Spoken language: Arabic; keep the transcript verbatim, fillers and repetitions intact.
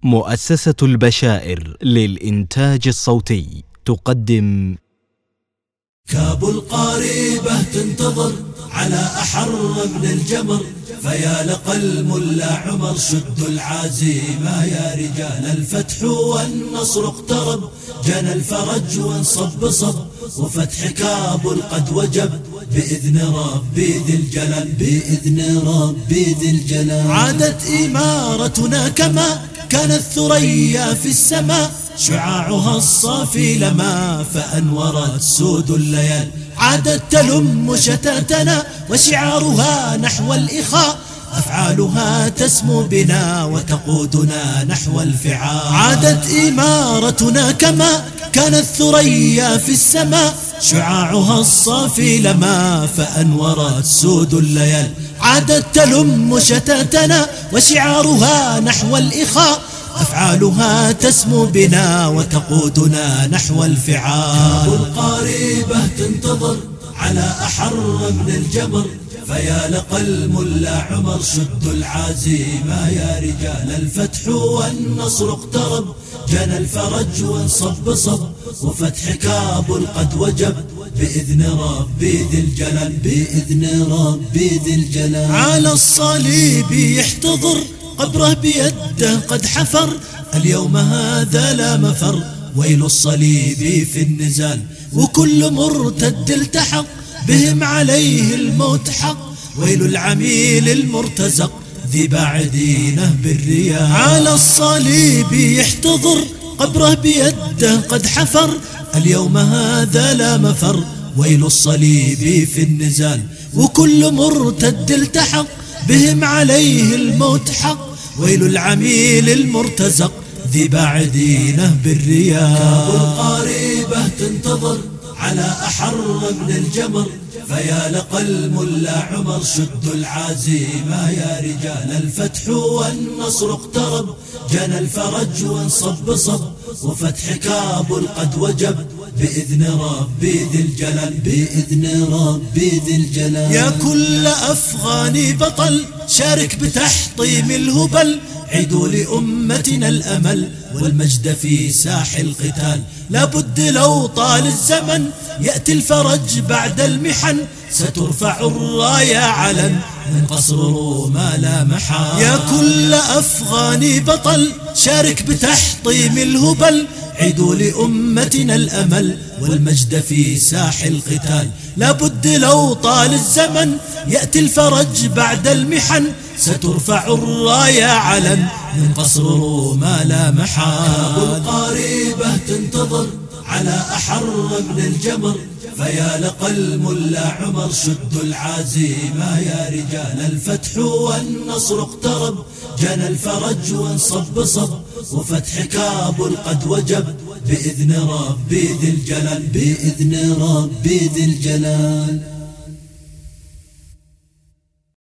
مؤسسة البشائر للإنتاج الصوتي تقدم كابل قريبة تنتظر على أحر من الجمر، فيا لقى الملا عمر شدوا العزيمة يا رجال، الفتح والنصر اقترب، جنى الفرج وانصب صب، وفتح كابل قد وجب بإذن ربي ذي الجلال، بإذن ربي ذي الجلال. عادت إمارتنا كما كانت ثريا في السماء، شعاعها الصافي لما فأنورت سود الليال، عادت تلم شتاتنا وشعارها نحو الإخاء، أفعالها تسمو بنا وتقودنا نحو الفعال. عادت إمارتنا كما كانت ثريا في السماء، شعاعها الصافي لما فأنورت سود الليال، عادت تلم شتاتنا وشعارها نحو الإخاء، أفعالها تسمو بنا وتقودنا نحو الفعال. كابل قريبة تنتظر على أحر من الجمر، فيا لقى الملا عمر شدوا العزيمة يا رجال، الفتح والنصر اقترب، جنى الفرج وانصب صب، وفتح كابل قد وجب بإذن ربي ذي الجلال، بإذن ربي ذي الجلال. على الصليب يحتضر قبره بيده قد حفر، اليوم هذا لا مفر، ويل الصليب في النزال، وكل مرتد التحق بهم عليه الموت حق، ويل العميل المرتزق ذي بعدينه بالريال. على الصليب يحتضر قبره بيده قد حفر، اليوم هذا لا مفر، ويل الصليب في النزال، وكل مرتد التحق بهم عليه الموت حق، ويل العميل المرتزق ذي بعدينه بالريال. كابل قريبة تنتظر على أحر من الجمر، فيا لقى الملا عمر شدوا العزيمة يا رجال، الفتح والنصر اقترب، جنى الفرج وانصب صب، وفتح كابل قد وجب بإذن ربي ذي الجلال، بإذن ربي ذي الجلال. يا كل أفغاني بطل شارك بتحطيم الهبل، عيدوا لأمتنا الأمل والمجد في ساح القتال، لابد لو طال الزمن يأتي الفرج بعد المحن، سترفع الراية علن من قصر روما لا محال. يا كل أفغاني بطل شارك بتحطيم الهبل، عيدوا لأمتنا الأمل والمجد في ساح القتال، لابد لو طال الزمن يأتي الفرج بعد المحن، سترفع الراية علن من قصر روما لا محال. كابل قريبة تنتظر على أحر من الجمر، فيا لقى الملا عمر شدوا العزيمة يا رجال، الفتح والنصر اقترب، جنى الفرج وانصب صب، وفتح كابل قد وجب بإذن ربي ذي الجلال، بإذن ربي ذي الجلال.